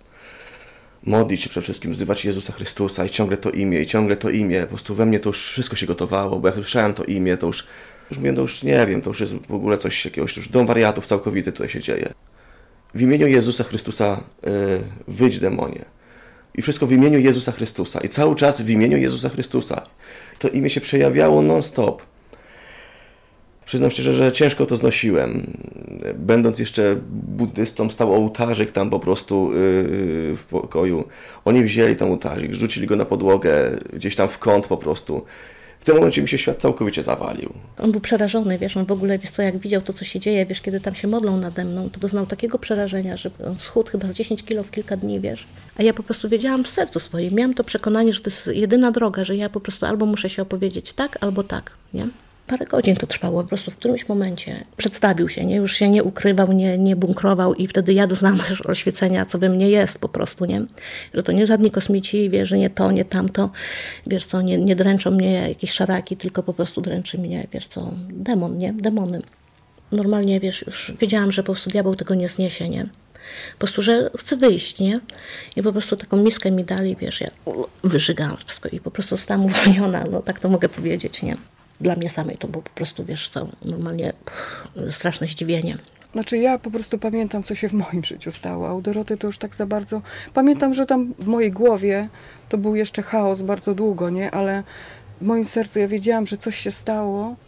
Modlić się przede wszystkim, wzywać Jezusa Chrystusa i ciągle to imię, i ciągle to imię. Po prostu we mnie to już wszystko się gotowało, bo jak słyszałem to imię, to już, już mówię, to już nie wiem, to już jest w ogóle coś jakiegoś, już dom wariatów całkowity tutaj się dzieje. W imieniu Jezusa Chrystusa yy, wyjdź demonie. I wszystko w imieniu Jezusa Chrystusa. I cały czas w imieniu Jezusa Chrystusa. To imię się przejawiało non-stop. Przyznam szczerze, że ciężko to znosiłem. Będąc jeszcze buddystą, stał ołtarzyk tam po prostu yy, w pokoju. Oni wzięli ten ołtarzyk, rzucili go na podłogę, gdzieś tam w kąt po prostu. W tym momencie mi się świat całkowicie zawalił.
On był przerażony, wiesz, on w ogóle, wiesz co, jak widział to, co się dzieje, wiesz, kiedy tam się modlą nade mną, to doznał takiego przerażenia, że on schudł chyba z dziesięć kilo w kilka dni, wiesz. A ja po prostu wiedziałam w sercu swoim, miałam to przekonanie, że to jest jedyna droga, że ja po prostu albo muszę się opowiedzieć tak, albo tak, nie? Parę godzin to trwało, po prostu w którymś momencie przedstawił się, nie? Już się nie ukrywał, nie, nie bunkrował i wtedy ja doznałam oświecenia, co we mnie jest po prostu, nie? Że to nie żadni kosmici, wiesz, że nie to, nie tamto, wiesz co, nie, nie dręczą mnie jakieś szaraki, tylko po prostu dręczy mnie, wiesz co, demon, nie? Demony. Normalnie, wiesz, już wiedziałam, że po prostu diabeł tego nie zniesie, nie? Po prostu, że chcę wyjść, nie? I po prostu taką miskę mi dali, wiesz, ja wyżygałam wszystko i po prostu zostałam uwolniona, no tak to mogę powiedzieć, nie? Dla mnie samej to było po prostu, wiesz co, normalnie pff, straszne zdziwienie.
Znaczy ja po prostu pamiętam, co się w moim życiu stało, a u Doroty to już tak za bardzo... Pamiętam, że tam w mojej głowie to był jeszcze chaos bardzo długo, nie? Ale w moim sercu ja wiedziałam, że coś się stało,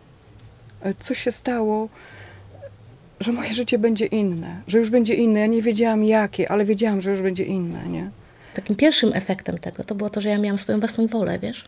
coś się stało, że moje życie będzie inne, że już będzie inne. Ja nie wiedziałam jakie, ale wiedziałam, że już będzie inne, nie?
Takim pierwszym efektem tego to było to, że ja miałam swoją własną wolę, wiesz?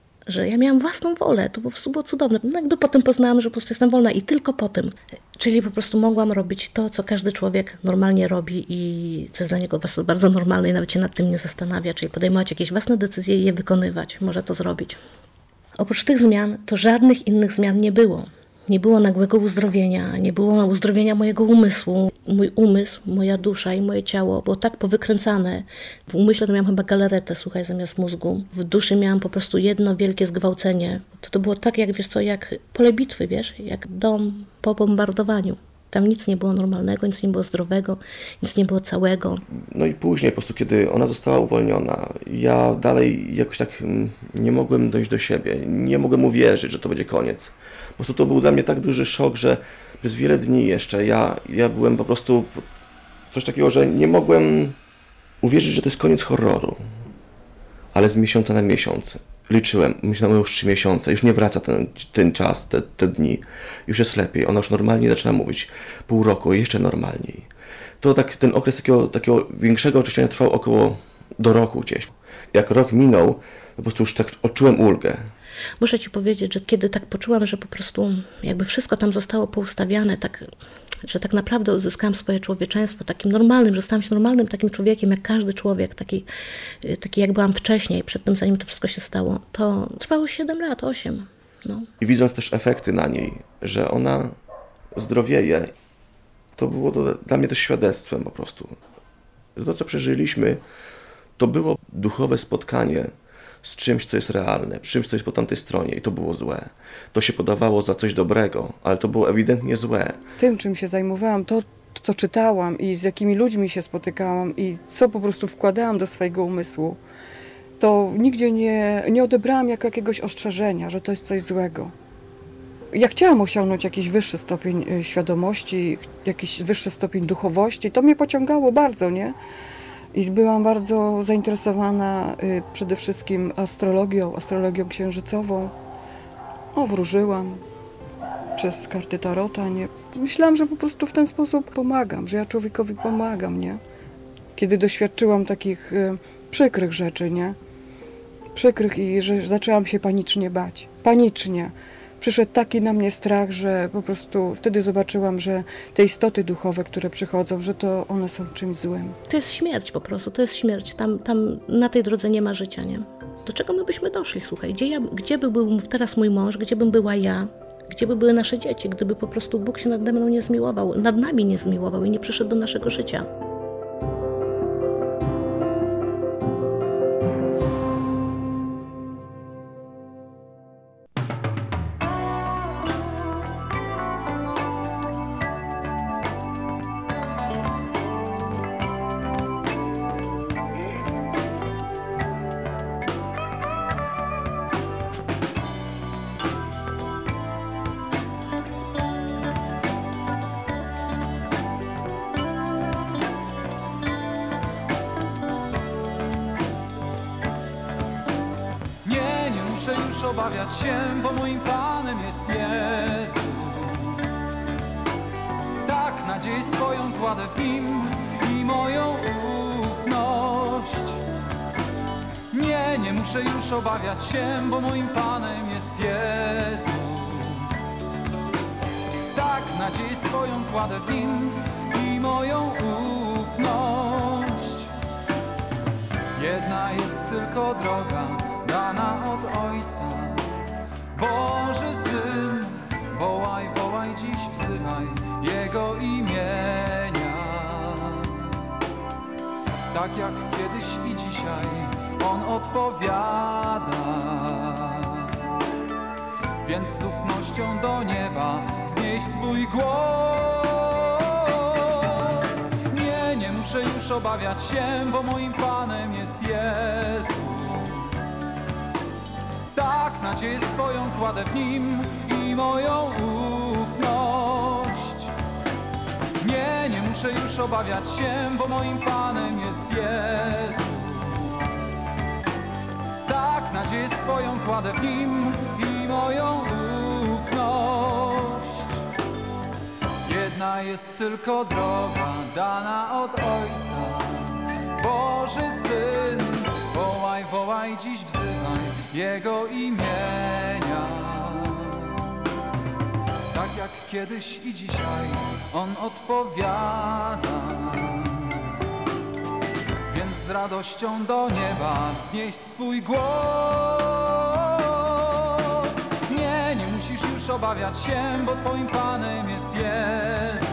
Że ja miałam własną wolę, to po prostu było cudowne. No jakby potem poznałam, że po prostu jestem wolna i tylko po tym. Czyli po prostu mogłam robić to, co każdy człowiek normalnie robi i co jest dla niego bardzo normalne i nawet się nad tym nie zastanawia, czyli podejmować jakieś własne decyzje i je wykonywać. Może to zrobić. Oprócz tych zmian to żadnych innych zmian nie było. Nie było nagłego uzdrowienia, nie było uzdrowienia mojego umysłu. Mój umysł, moja dusza i moje ciało było tak powykręcane. W umyśle to miałam chyba galaretę, słuchaj, zamiast mózgu. W duszy miałam po prostu jedno wielkie zgwałcenie. To, to było tak, jak wiesz co, jak pole bitwy, wiesz, jak dom po bombardowaniu. Tam nic nie było normalnego, nic nie było zdrowego, nic nie było całego.
No i później po prostu, kiedy ona została uwolniona, ja dalej jakoś tak nie mogłem dojść do siebie. Nie mogłem uwierzyć, że to będzie koniec. Po prostu to był dla mnie tak duży szok, że przez wiele dni jeszcze ja, ja byłem po prostu coś takiego, że nie mogłem uwierzyć, że to jest koniec horroru. Ale z miesiąca na miesiąc liczyłem, myślałem już trzy miesiące, już nie wraca ten, ten czas, te, te dni, już jest lepiej, ona już normalnie zaczyna mówić, pół roku, jeszcze normalniej. To tak ten okres takiego, takiego większego oczyszczenia trwał około do roku gdzieś. Jak rok minął, po prostu już tak odczułem ulgę.
Muszę ci powiedzieć, że kiedy tak poczułam, że po prostu jakby wszystko tam zostało poustawiane, tak, że tak naprawdę uzyskałam swoje człowieczeństwo takim normalnym, że stałam się normalnym takim człowiekiem, jak każdy człowiek, taki, taki jak byłam wcześniej, przed tym, zanim to wszystko się stało, to trwało siedem lat, osiem. No.
I widząc też efekty na niej, że ona zdrowieje, to było to dla mnie też świadectwem po prostu. To, co przeżyliśmy, to było duchowe spotkanie z czymś, co jest realne, czymś, co jest po tamtej stronie i to było złe. To się podawało za coś dobrego, ale to było ewidentnie złe.
Tym, czym się zajmowałam, to, co czytałam i z jakimi ludźmi się spotykałam i co po prostu wkładałam do swojego umysłu, to nigdzie nie, nie odebrałam jako jakiegoś ostrzeżenia, że to jest coś złego. Ja chciałam osiągnąć jakiś wyższy stopień świadomości, jakiś wyższy stopień duchowości. To mnie pociągało bardzo, nie? I byłam bardzo zainteresowana y, przede wszystkim astrologią, astrologią księżycową. O, wróżyłam przez karty tarota, nie? Myślałam, że po prostu w ten sposób pomagam, że ja człowiekowi pomagam, nie? Kiedy doświadczyłam takich y, przykrych rzeczy, nie? Przykrych i że zaczęłam się panicznie bać. Panicznie. przyszedł taki na mnie strach, że po prostu wtedy zobaczyłam, że te istoty duchowe, które przychodzą, że to one są czymś złym.
To jest śmierć po prostu, to jest śmierć. Tam, tam na tej drodze nie ma życia, nie? Do czego my byśmy doszli, słuchaj? Gdzie, ja, gdzie by był teraz mój mąż, gdzie bym była ja? Gdzie by były nasze dzieci, gdyby po prostu Bóg się nade mną nie zmiłował, nad nami nie zmiłował i nie przyszedł do naszego życia?
Już obawiać się, bo moim Panem jest Jezus. Tak nadzieję swoją kładę w Nim i moją ufność. Nie, nie muszę już obawiać się, bo moim Panem jest Jezus. Tak nadzieję swoją kładę w Nim i moją ufność. Jedna jest tylko droga, dana od Ojca. Boży Syn, wołaj, wołaj, dziś wzywaj Jego imienia. Tak jak kiedyś i dzisiaj On odpowiada. Więc z ufnością do nieba znieś swój głos. Nie, nie muszę już obawiać się, bo moim Panem jest Jezus. Tak nadzieję swoją kładę w Nim i moją ufność. Nie, nie muszę już obawiać się, bo moim Panem jest Jezus. Tak nadzieję swoją kładę w Nim i moją ufność. Jedna jest tylko droga, dana od Ojca. Boży Syn, wołaj, wołaj, dziś wzywaj Jego imienia. Tak jak kiedyś i dzisiaj On odpowiada. Więc z radością do nieba wznieś swój głos. Nie, nie musisz już obawiać się, bo Twoim Panem jest Jezus.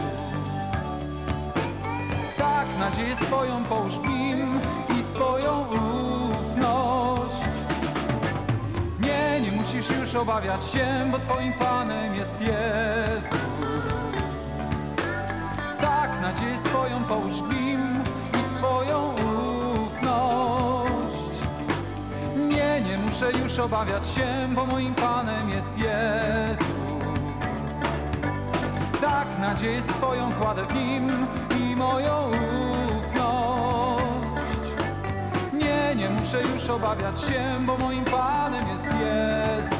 Tak nadzieję swoją połóż w Nim i swoją ufność. Nie, nie musisz już obawiać się, bo Twoim Panem jest Jezus. Tak nadzieję swoją połóż w Nim i swoją ufność. Nie, nie muszę już obawiać się, bo moim Panem jest Jezus. Tak nadzieję swoją kładę w Nim i moją ufność. Nie, nie muszę już obawiać się, bo moim Panem jest Jezus.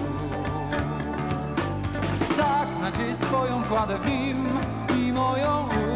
Tak nadzieję swoją kładę w Nim i moją ufność.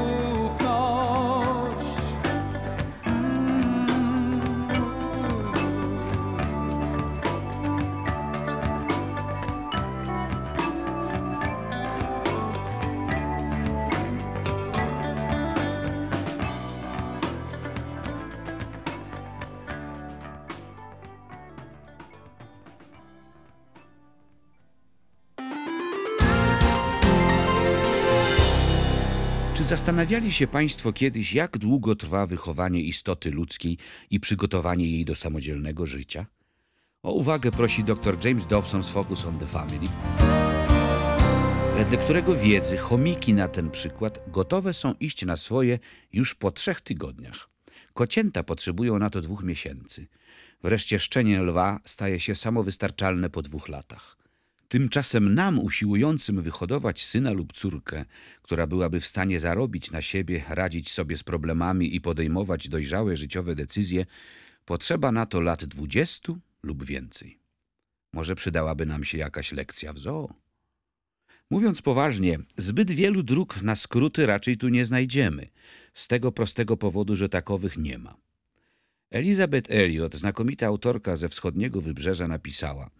Czy zastanawiali się Państwo kiedyś, jak długo trwa wychowanie istoty ludzkiej i przygotowanie jej do samodzielnego życia? O uwagę prosi dr James Dobson z Focus on the Family, wedle którego wiedzy chomiki na ten przykład gotowe są iść na swoje już po trzech tygodniach. Kocięta potrzebują na to dwóch miesięcy. Wreszcie szczenię lwa staje się samowystarczalne po dwóch latach. Tymczasem nam, usiłującym wyhodować syna lub córkę, która byłaby w stanie zarobić na siebie, radzić sobie z problemami i podejmować dojrzałe życiowe decyzje, potrzeba na to lat dwudziestu lub więcej. Może przydałaby nam się jakaś lekcja w zoo? Mówiąc poważnie, zbyt wielu dróg na skróty raczej tu nie znajdziemy, z tego prostego powodu, że takowych nie ma. Elizabeth Elliot, znakomita autorka ze wschodniego wybrzeża, napisała: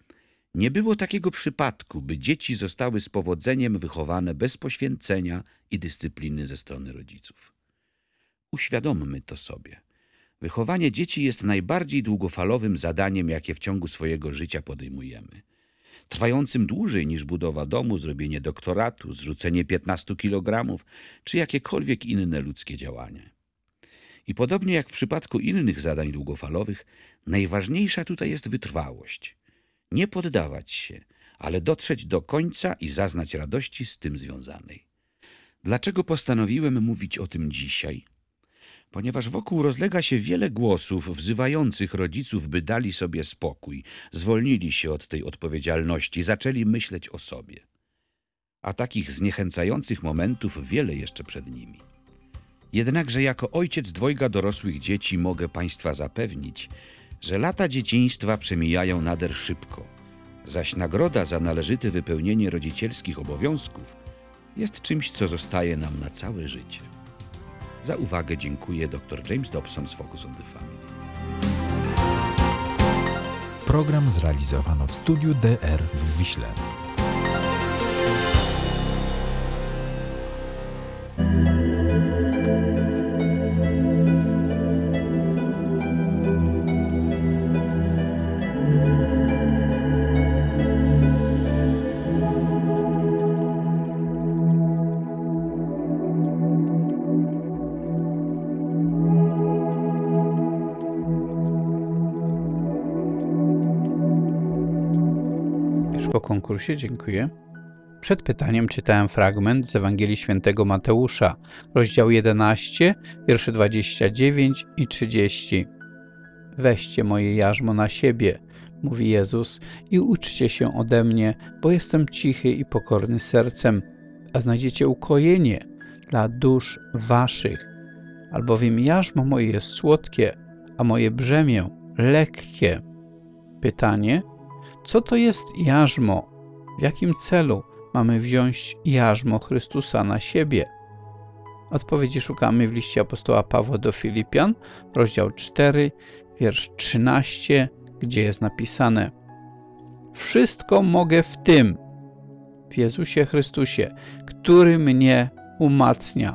Nie było takiego przypadku, by dzieci zostały z powodzeniem wychowane bez poświęcenia i dyscypliny ze strony rodziców. Uświadommy to sobie. Wychowanie dzieci jest najbardziej długofalowym zadaniem, jakie w ciągu swojego życia podejmujemy. Trwającym dłużej niż budowa domu, zrobienie doktoratu, zrzucenie piętnastu kilogramów, czy jakiekolwiek inne ludzkie działanie. I podobnie jak w przypadku innych zadań długofalowych, najważniejsza tutaj jest wytrwałość. Nie poddawać się, ale dotrzeć do końca i zaznać radości z tym związanej. Dlaczego postanowiłem mówić o tym dzisiaj? Ponieważ wokół rozlega się wiele głosów wzywających rodziców, by dali sobie spokój, zwolnili się od tej odpowiedzialności, zaczęli myśleć o sobie. A takich zniechęcających momentów wiele jeszcze przed nimi. Jednakże jako ojciec dwojga dorosłych dzieci mogę Państwa zapewnić, że lata dzieciństwa przemijają nader szybko, zaś nagroda za należyte wypełnienie rodzicielskich obowiązków jest czymś, co zostaje nam na całe życie. Za uwagę dziękuję dr James Dobson z Focus on the Family.
Program zrealizowano w studiu D R w Wiśle.
Po konkursie dziękuję. Przed pytaniem czytałem fragment z Ewangelii Świętego Mateusza, rozdział jedenasty, wiersze dwadzieścia dziewięć i trzydzieści. Weźcie moje jarzmo na siebie, mówi Jezus, i uczcie się ode mnie, bo jestem cichy i pokorny sercem, a znajdziecie ukojenie dla dusz waszych. Albowiem jarzmo moje jest słodkie, a moje brzemię lekkie. Pytanie: co to jest jarzmo? W jakim celu mamy wziąć jarzmo Chrystusa na siebie? Odpowiedzi szukamy w liście apostoła Pawła do Filipian, rozdział czwarty, wiersz trzynasty, gdzie jest napisane: wszystko mogę w tym, w Jezusie Chrystusie, który mnie umacnia.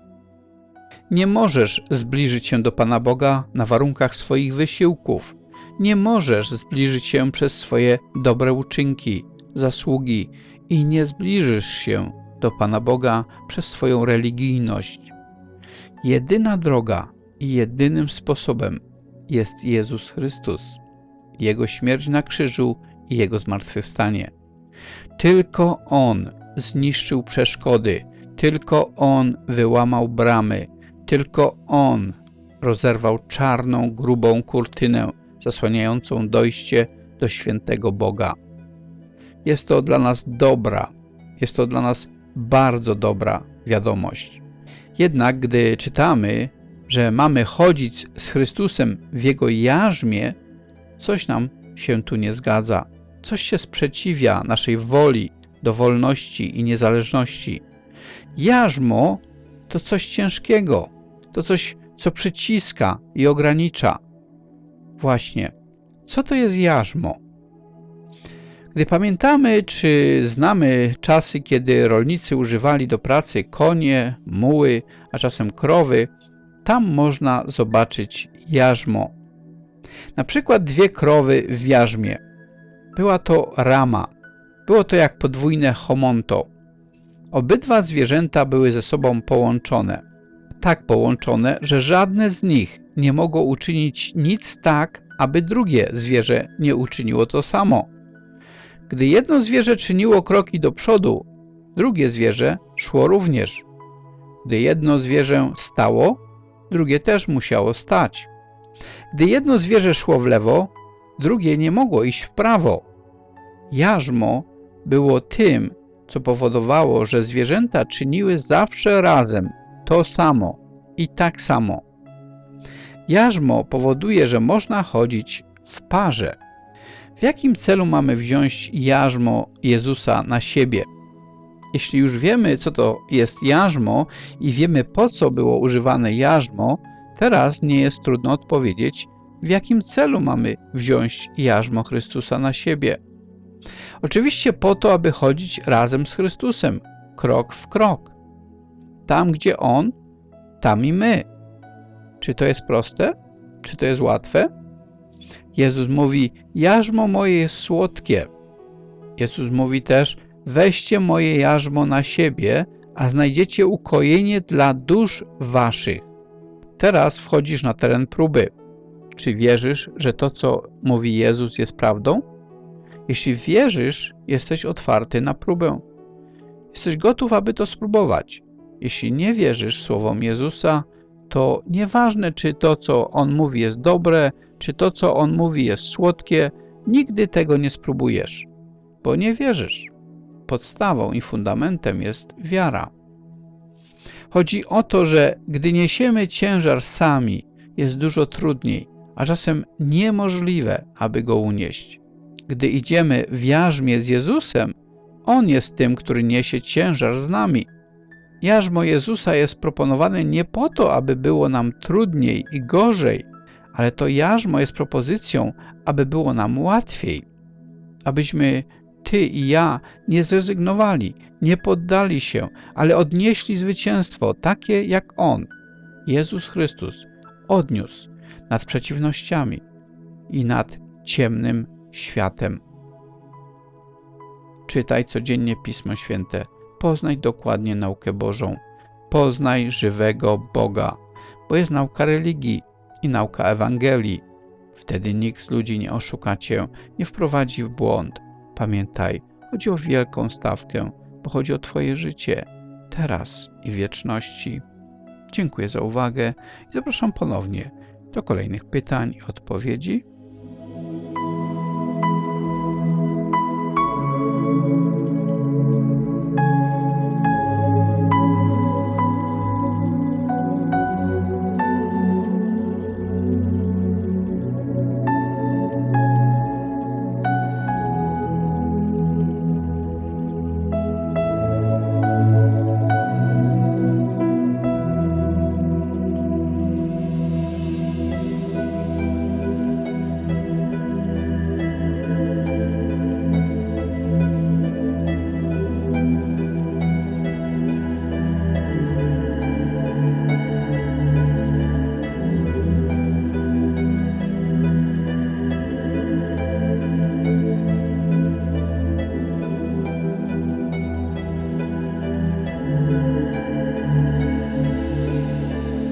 Nie możesz zbliżyć się do Pana Boga na warunkach swoich wysiłków. Nie możesz zbliżyć się przez swoje dobre uczynki, zasługi i nie zbliżysz się do Pana Boga przez swoją religijność. Jedyna droga i jedynym sposobem jest Jezus Chrystus, Jego śmierć na krzyżu i Jego zmartwychwstanie. Tylko On zniszczył przeszkody, tylko On wyłamał bramy, tylko On rozerwał czarną, grubą kurtynę zasłaniającą dojście do świętego Boga. Jest to dla nas dobra, jest to dla nas bardzo dobra wiadomość. Jednak gdy czytamy, że mamy chodzić z Chrystusem w Jego jarzmie, coś nam się tu nie zgadza. Coś się sprzeciwia naszej woli do wolności i niezależności. Jarzmo to coś ciężkiego, to coś, co przyciska i ogranicza. Właśnie, co to jest jarzmo? Gdy pamiętamy, czy znamy czasy, kiedy rolnicy używali do pracy konie, muły, a czasem krowy, tam można zobaczyć jarzmo. Na przykład dwie krowy w jarzmie. Była to rama. Było to jak podwójne homonto. Obydwa zwierzęta były ze sobą połączone. Tak połączone, że żadne z nich nie mogło uczynić nic tak, aby drugie zwierzę nie uczyniło to samo. Gdy jedno zwierzę czyniło kroki do przodu, drugie zwierzę szło również. Gdy jedno zwierzę stało, drugie też musiało stać. Gdy jedno zwierzę szło w lewo, drugie nie mogło iść w prawo. Jarzmo było tym, co powodowało, że zwierzęta czyniły zawsze razem to samo i tak samo. Jarzmo powoduje, że można chodzić w parze. W jakim celu mamy wziąć jarzmo Jezusa na siebie? Jeśli już wiemy, co to jest jarzmo i wiemy, po co było używane jarzmo, teraz nie jest trudno odpowiedzieć, w jakim celu mamy wziąć jarzmo Chrystusa na siebie. Oczywiście po to, aby chodzić razem z Chrystusem, krok w krok. Tam, gdzie On, tam i my. Czy to jest proste? Czy to jest łatwe? Jezus mówi, jarzmo moje jest słodkie. Jezus mówi też, weźcie moje jarzmo na siebie, a znajdziecie ukojenie dla dusz waszych. Teraz wchodzisz na teren próby. Czy wierzysz, że to, co mówi Jezus, jest prawdą? Jeśli wierzysz, jesteś otwarty na próbę. Jesteś gotów, aby to spróbować. Jeśli nie wierzysz słowom Jezusa, to nieważne, czy to, co On mówi, jest dobre, czy to, co On mówi, jest słodkie, nigdy tego nie spróbujesz, bo nie wierzysz. Podstawą i fundamentem jest wiara. Chodzi o to, że gdy niesiemy ciężar sami, jest dużo trudniej, a czasem niemożliwe, aby go unieść. Gdy idziemy w jarzmie z Jezusem, On jest tym, który niesie ciężar z nami. Jarzmo Jezusa jest proponowane nie po to, aby było nam trudniej i gorzej, ale to jarzmo jest propozycją, aby było nam łatwiej. Abyśmy Ty i ja nie zrezygnowali, nie poddali się, ale odnieśli zwycięstwo, takie jak On, Jezus Chrystus, odniósł nad przeciwnościami i nad ciemnym światem. Czytaj codziennie Pismo Święte, poznaj dokładnie naukę Bożą, poznaj żywego Boga, bo jest nauka religii i nauka Ewangelii. Wtedy nikt z ludzi nie oszuka Cię, nie wprowadzi w błąd. Pamiętaj, chodzi o wielką stawkę, bo chodzi o Twoje życie, teraz i w wieczności. Dziękuję za uwagę i zapraszam ponownie do kolejnych pytań i odpowiedzi